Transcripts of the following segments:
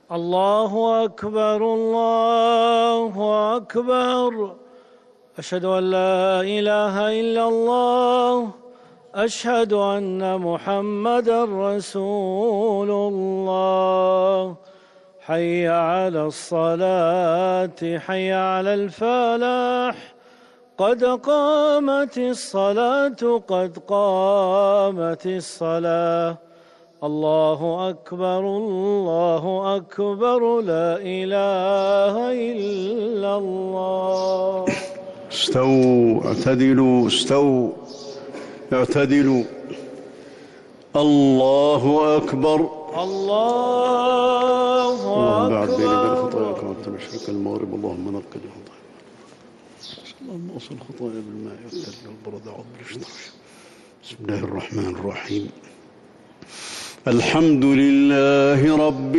الله أكبر الله أكبر. أشهد أن لا إله إلا الله. أشهد أن محمدًا رسول الله. حي على الصلاة حي على الفلاح. قد قامت الصلاة قد قامت الصلاة. الله أكبر الله أكبر. لا إله إلا الله. استووا اعتدلوا استووا اعتدلوا. الله أكبر الله اللهم بعد بيني وبين أكبر. خطاياكم وقت مشرق المغرب. اللهم نقل خطايا. اللهم اصل الخطايا بالماء والثلج والبرد أعوذ بالله. بسم الله الرحمن الرحيم. الحمد لله رب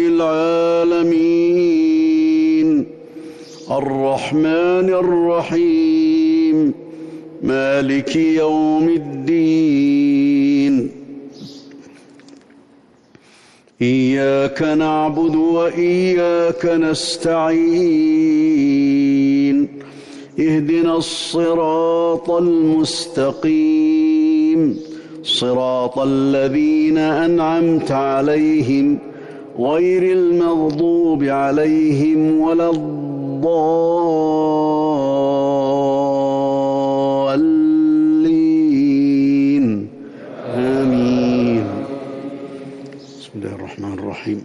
العالمين الرحمن الرحيم مالك يوم الدين. إياك نعبد وإياك نستعين. اهدنا الصراط المستقيم صراط الذين أنعمت عليهم غير المغضوب عليهم ولا الضالين. آمين. بسم الله الرحمن الرحيم.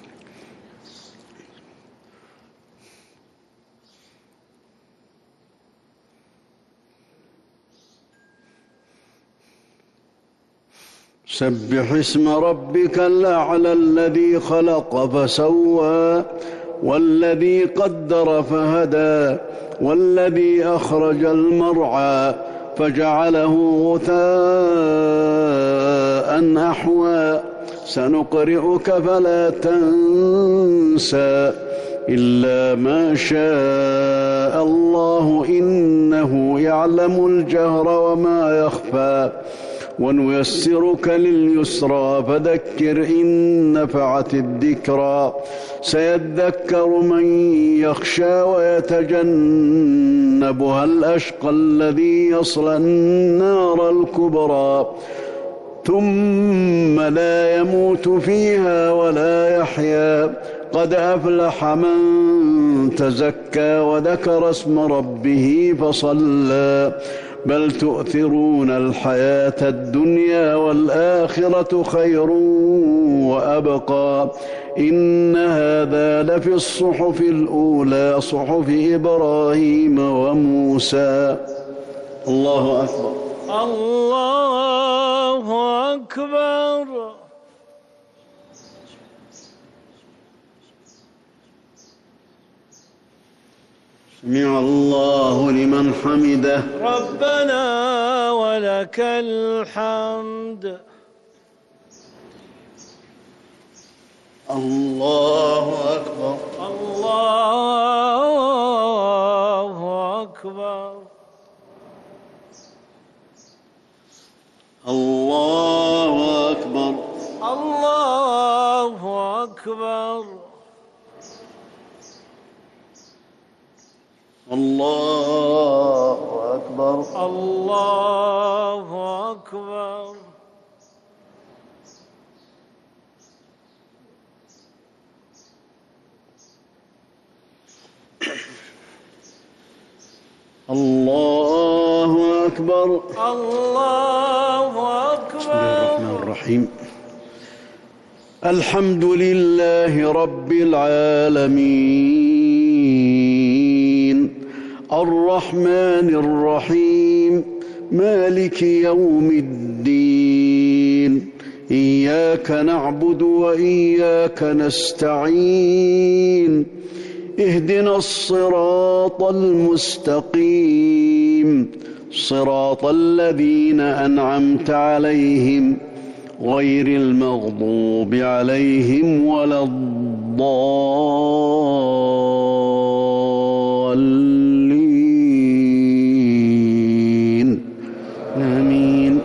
سبح اسم ربك الأعلى الذي خلق فسوى والذي قدر فهدى والذي أخرج المرعى فجعله غثاء أحوى. سنقرئك فلا تنسى إلا ما شاء الله إنه يعلم الجهر وما يخفى. ونيسرك لليسرى فذكر إن نفعت الذكرى. سيذكر من يخشى ويتجنبها الأشقى الذي يصلى النار الكبرى ثم لا يموت فيها ولا يحيا. قد أفلح من تزكى وذكر اسم ربه فصلى. بل تؤثرون الحياة الدنيا والآخرة خير وأبقى. إن هذا لفي الصحف الأولى صحف إبراهيم وموسى. الله أكبر الله أكبر. سمع الله لمن حمده. ربنا ولك الحمد. الله أكبر الله أكبر. الله أكبر الله أكبر. الله أكبر الله أكبر. الله أكبر. الله أكبر. بسم الله الرحمن الرحيم. الحمد لله رب العالمين الرحمن الرحيم مالك يوم الدين. إياك نعبد وإياك نستعين. اهدنا الصراط المستقيم صراط الذين أنعمت عليهم غير المغضوب عليهم ولا الضالين. آمين.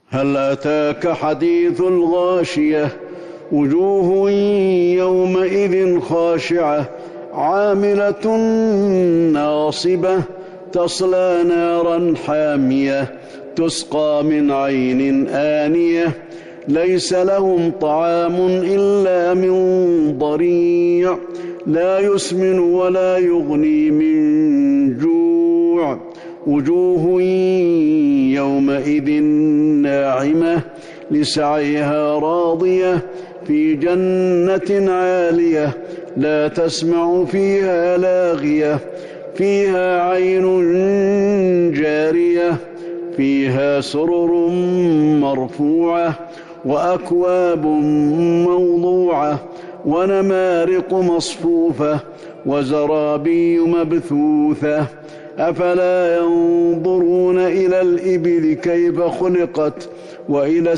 هل أتاك حديث الغاشية وجوه يومئذ خاشعة عاملة ناصبة تصلى نارا حامية تسقى من عين آنية ليس لهم طعام إلا من ضريع لا يسمن ولا يغني من جوع وجوه يومئذ ناعمة لسعيها راضية في جنة عالية لا تسمع فيها لاغية فيها عين جارية فيها سرر مرفوعة وأكواب موضوعة ونمارق مصفوفة وزرابي مبثوثة أفلا ينظرون إلى الإبل كيف خلقت وإلى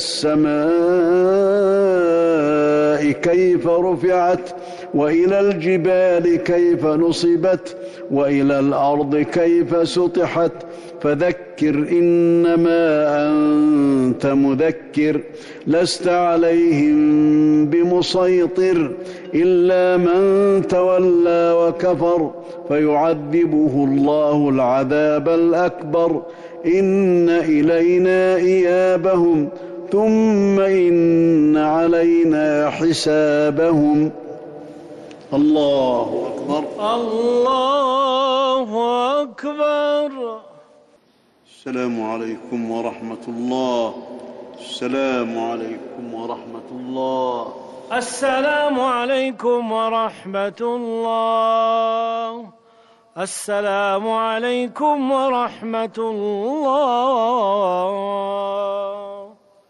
السماء كيف رفعت وإلى الجبال كيف نصبت وإلى الأرض كيف سطحت فذكر إنما أنت مذكر لست عليهم بمسيطر إلا من تولى وكفر فيعذبه الله العذاب الأكبر إن إلينا إيابهم ثم إن علينا حسابهم. الله أكبر. الله أكبر. السلام عليكم ورحمة الله. السلام عليكم ورحمة الله. السلام عليكم ورحمة الله. السلام عليكم ورحمة الله.